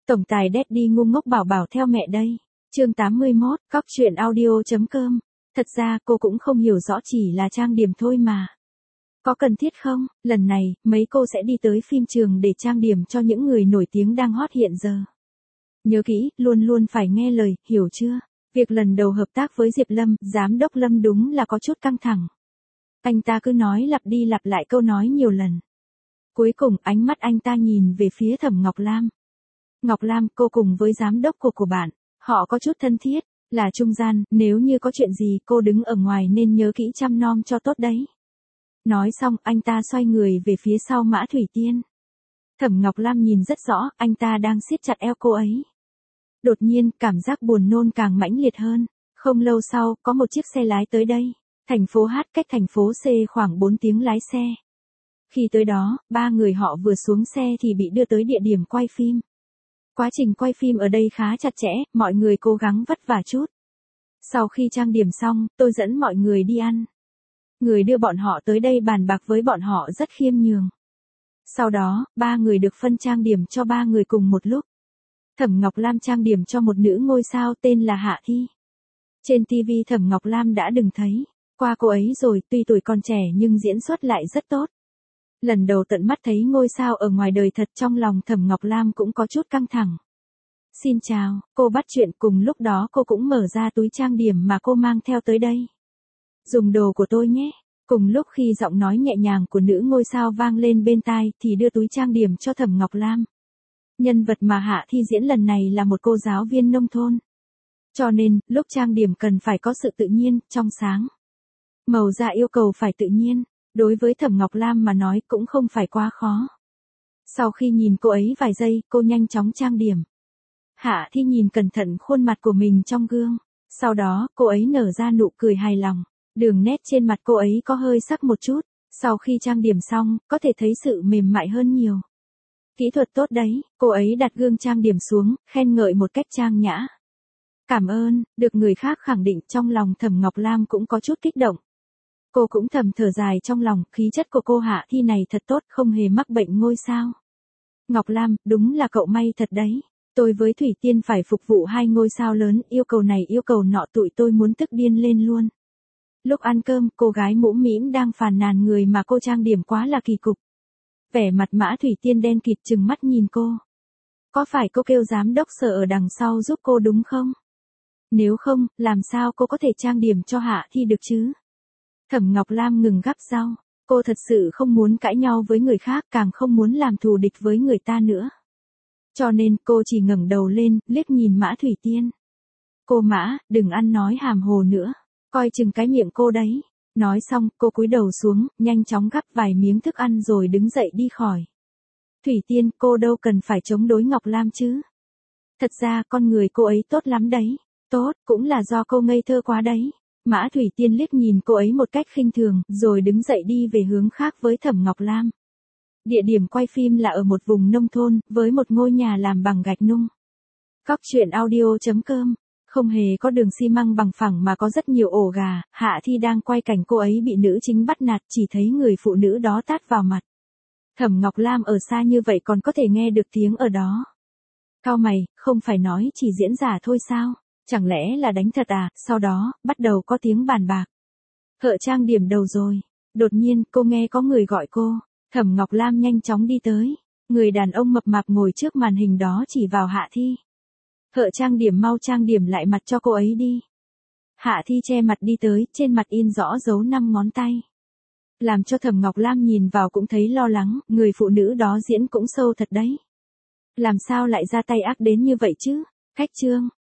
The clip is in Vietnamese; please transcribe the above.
Tổng tài Daddy ngu ngốc bảo bảo theo mẹ đây. Chương 81, cóc truyện audio.com. Thật ra cô cũng không hiểu rõ, chỉ là trang điểm thôi mà. Có cần thiết không? Lần này, mấy cô sẽ đi tới phim trường để trang điểm cho những người nổi tiếng đang hot hiện giờ. Nhớ kỹ, luôn luôn phải nghe lời, hiểu chưa? Việc lần đầu hợp tác với Diệp Lâm, giám đốc Lâm đúng là có chút căng thẳng. Anh ta cứ nói lặp đi lặp lại câu nói nhiều lần. Cuối cùng, ánh mắt anh ta nhìn về phía Thẩm Ngọc Lam. Ngọc Lam, cô cùng với giám đốc của bạn, họ có chút thân thiết, là trung gian, nếu như có chuyện gì cô đứng ở ngoài nên nhớ kỹ chăm nom cho tốt đấy. Nói xong, anh ta xoay người về phía sau Mã Thủy Tiên. Thẩm Ngọc Lam nhìn rất rõ, anh ta đang siết chặt eo cô ấy. Đột nhiên, cảm giác buồn nôn càng mãnh liệt hơn. Không lâu sau, có một chiếc xe lái tới đây. Thành phố H cách thành phố C khoảng 4 tiếng lái xe. Khi tới đó, ba người họ vừa xuống xe thì bị đưa tới địa điểm quay phim. Quá trình quay phim ở đây khá chặt chẽ, mọi người cố gắng vất vả chút. Sau khi trang điểm xong, tôi dẫn mọi người đi ăn. Người đưa bọn họ tới đây bàn bạc với bọn họ rất khiêm nhường. Sau đó, ba người được phân trang điểm cho ba người cùng một lúc. Thẩm Ngọc Lam trang điểm cho một nữ ngôi sao tên là Hạ Thi. Trên TV Thẩm Ngọc Lam đã từng thấy qua cô ấy rồi, tuy tuổi còn trẻ nhưng diễn xuất lại rất tốt. Lần đầu tận mắt thấy ngôi sao ở ngoài đời thật, trong lòng Thẩm Ngọc Lam cũng có chút căng thẳng. Xin chào, cô bắt chuyện, cùng lúc đó cô cũng mở ra túi trang điểm mà cô mang theo tới đây. Dùng đồ của tôi nhé. Cùng lúc khi giọng nói nhẹ nhàng của nữ ngôi sao vang lên bên tai thì đưa túi trang điểm cho Thẩm Ngọc Lam. Nhân vật mà Hạ Thi diễn lần này là một cô giáo viên nông thôn. Cho nên, lúc trang điểm cần phải có sự tự nhiên, trong sáng. Màu da yêu cầu phải tự nhiên. Đối với Thẩm Ngọc Lam mà nói cũng không phải quá khó. Sau khi nhìn cô ấy vài giây, cô nhanh chóng trang điểm. Hạ Thi nhìn cẩn thận khuôn mặt của mình trong gương. Sau đó, cô ấy nở ra nụ cười hài lòng. Đường nét trên mặt cô ấy có hơi sắc một chút. Sau khi trang điểm xong, có thể thấy sự mềm mại hơn nhiều. Kỹ thuật tốt đấy, cô ấy đặt gương trang điểm xuống, khen ngợi một cách trang nhã. Cảm ơn, được người khác khẳng định, trong lòng Thẩm Ngọc Lam cũng có chút kích động. Cô cũng thầm thở dài trong lòng, khí chất của cô Hạ Thi này thật tốt, không hề mắc bệnh ngôi sao. Ngọc Lam, đúng là cậu may thật đấy. Tôi với Thủy Tiên phải phục vụ hai ngôi sao lớn, yêu cầu này yêu cầu nọ, tụi tôi muốn tức điên lên luôn. Lúc ăn cơm, cô gái mũm mĩm đang phàn nàn người mà cô trang điểm quá là kỳ cục. Vẻ mặt Mã Thủy Tiên đen kịt trừng mắt nhìn cô. Có phải cô kêu giám đốc Sở ở đằng sau giúp cô đúng không? Nếu không, làm sao cô có thể trang điểm cho Hạ Thi được chứ? Thẩm Ngọc Lam ngừng gắp rau. Cô thật sự không muốn cãi nhau với người khác, càng không muốn làm thù địch với người ta nữa. Cho nên cô chỉ ngẩng đầu lên, liếc nhìn Mã Thủy Tiên. Cô Mã, đừng ăn nói hàm hồ nữa. Coi chừng cái miệng cô đấy. Nói xong, cô cúi đầu xuống, nhanh chóng gắp vài miếng thức ăn rồi đứng dậy đi khỏi. Thủy Tiên, cô đâu cần phải chống đối Ngọc Lam chứ. Thật ra con người cô ấy tốt lắm đấy. Tốt, cũng là do cô ngây thơ quá đấy. Mã Thủy Tiên liếc nhìn cô ấy một cách khinh thường, rồi đứng dậy đi về hướng khác với Thẩm Ngọc Lam. Địa điểm quay phim là ở một vùng nông thôn, với một ngôi nhà làm bằng gạch nung. cóc truyện audio.com. Không hề có đường xi măng bằng phẳng mà có rất nhiều ổ gà. Hạ Thi đang quay cảnh cô ấy bị nữ chính bắt nạt, chỉ thấy người phụ nữ đó tát vào mặt. Thẩm Ngọc Lam ở xa như vậy còn có thể nghe được tiếng ở đó. Cau mày, không phải nói chỉ diễn giả thôi sao? Chẳng lẽ là đánh thật à? Sau đó, bắt đầu có tiếng bàn bạc. Hợ trang điểm đầu rồi. Đột nhiên, cô nghe có người gọi cô. Thẩm Ngọc Lam nhanh chóng đi tới. Người đàn ông mập mạp ngồi trước màn hình đó chỉ vào Hạ Thi. Hợ trang điểm, mau trang điểm lại mặt cho cô ấy đi. Hạ Thi che mặt đi tới, trên mặt in rõ dấu 5 ngón tay. Làm cho Thẩm Ngọc Lam nhìn vào cũng thấy lo lắng, người phụ nữ đó diễn cũng sâu thật đấy. Làm sao lại ra tay ác đến như vậy chứ? Khách trương,